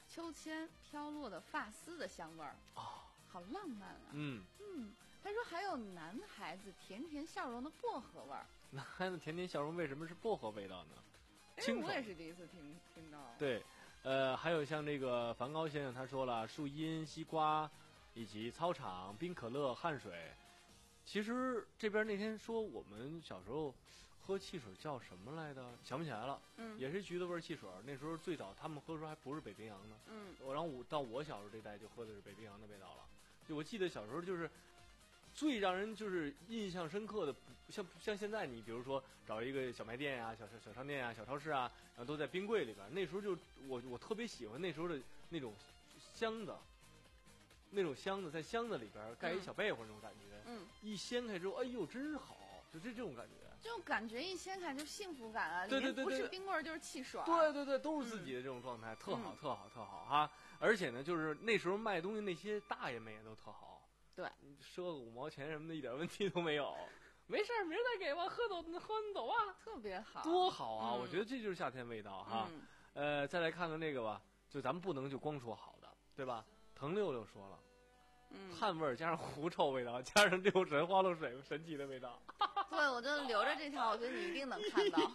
秋千飘落的发丝的香味儿啊， 好浪漫啊。 嗯嗯，他说还有男孩子甜甜笑容的薄荷味儿。 男孩子甜甜笑容为什么是薄荷味道呢？ 哎，我也是第一次听听到。 对，呃，还有像这个梵高先生他说了，树荫、西瓜，以及操场、冰可乐、汗水。其实这边那天说我们小时候喝汽水叫什么来的，想不起来了。 嗯， 也是橘子味汽水。那时候最早他们喝的时候还不是北冰洋呢。 嗯， 然后我到我小时候这代就喝的是北冰洋的味道了。就我记得小时候就是最让人就是印象深刻的，像像现在你比如说找一个小卖店呀、小小小商店呀、小超市啊，然后都在冰柜里边。那时候就我我特别喜欢那时候的那种箱子，那种箱子在箱子里边盖一小被窝那种感觉。 嗯， 一掀开之后，哎呦，真好，就这这种感觉。 这种感觉一掀开就幸福感啊！ 对对对对， 不是冰棍就是汽水。 对对对，都是自己的这种状态， 嗯、 特好特好特好哈！而且呢，就是那时候卖东西那些大爷们也都特好。 对， 赊个五毛钱什么的，一点问题都没有。没事儿，明儿再给吧，喝走喝你走啊， 特别好， 多好啊！ 嗯、 我觉得这就是夏天味道哈。 嗯、 呃，再来看看这个吧，就咱们不能就光说好的，对吧？滕六六说了， 嗯， 汗味儿加上狐臭味道，加上六神花露水神奇的味道。 对，我就留着这条，我觉得你一定能看到。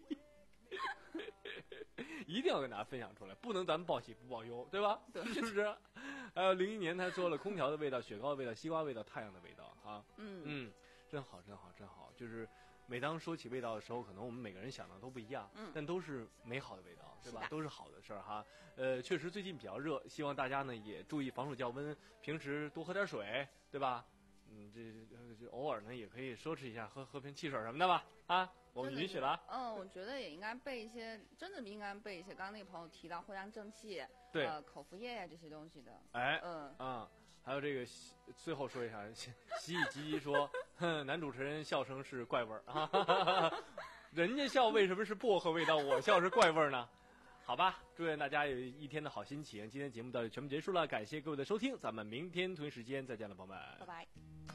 一定要跟大家分享出来，不能咱们报喜不报忧，对吧？ 对， 是不是？还有零一年他说了，空调的味道、雪糕的味道、西瓜味道、太阳的味道啊。 嗯嗯，真好，真好，真好。就是每当说起味道的时候，可能我们每个人想的都不一样， 嗯， 但都是美好的味道，对吧？ 是都是好的事儿哈。呃，确实最近比较热，希望大家呢也注意防暑降温，平时多喝点水，对吧？嗯，这这偶尔呢也可以奢侈一下，喝喝瓶汽水什么的吧，啊，我们允许了。 嗯，我觉得也应该备一些，真的应该备一些。刚刚那个朋友提到藿香正气， 对， 呃，口服液呀这些东西的。 哎， 嗯啊，还有这个最后说一下，洗洗洗唧唧说，哼，男主持人笑声是怪味儿啊，人家笑为什么是薄荷味道，我笑是怪味儿呢？好吧，祝愿大家有一天的好心情。今天节目到这全部结束了，感谢各位的收听，咱们明天同一时间再见了，朋友们， 拜拜。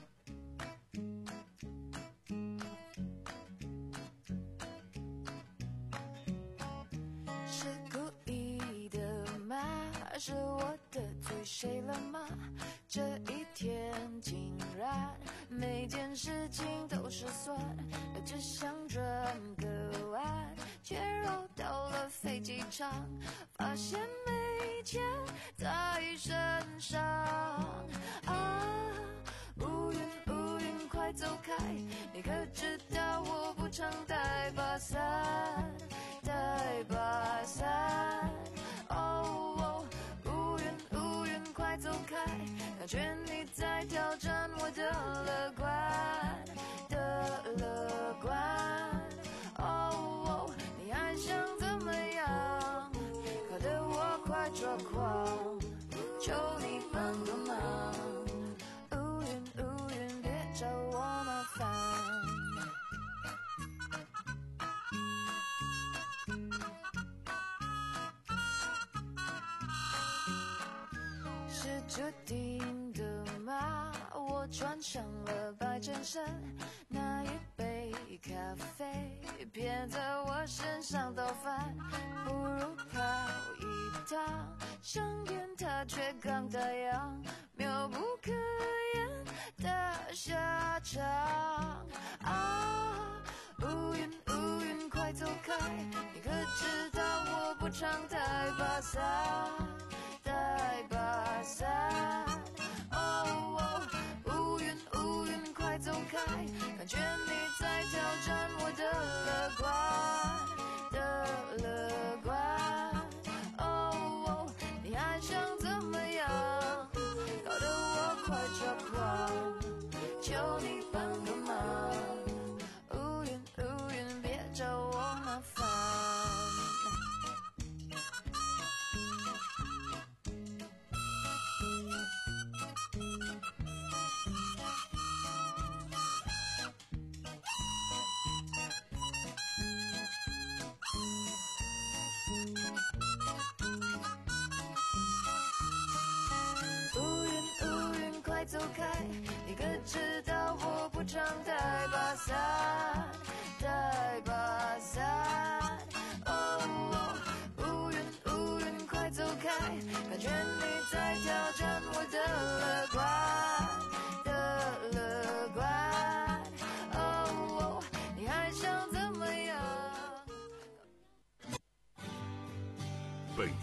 是故意的吗？是我得罪谁了吗？这一天竟然每件事情都失算，只想转个弯，却绕到了飞机场，发现没钱在身上。啊，乌云乌云快走开，你可知道我不常带把伞，带把伞。哦，乌云乌云快走开，感觉你在挑战我的乐观的乐观。哦，你还想怎么样？搞得我快抓狂，求你帮个忙。乌云乌云别找我麻烦。是注定的吗？我穿上了白衬衫，那一杯咖啡偏在我身上倒翻，不如跑一趟，上天它却刚打烊，妙不可言的下场。啊，乌云乌云快走开，你可知道我不常带把伞，带把伞。哦，乌云乌云快走开，感觉你在挑战我的乐观的乐观。哦，你还想怎么样？搞得我快抓狂，求你帮个忙。乌云乌云别找我麻烦。 感觉你在跳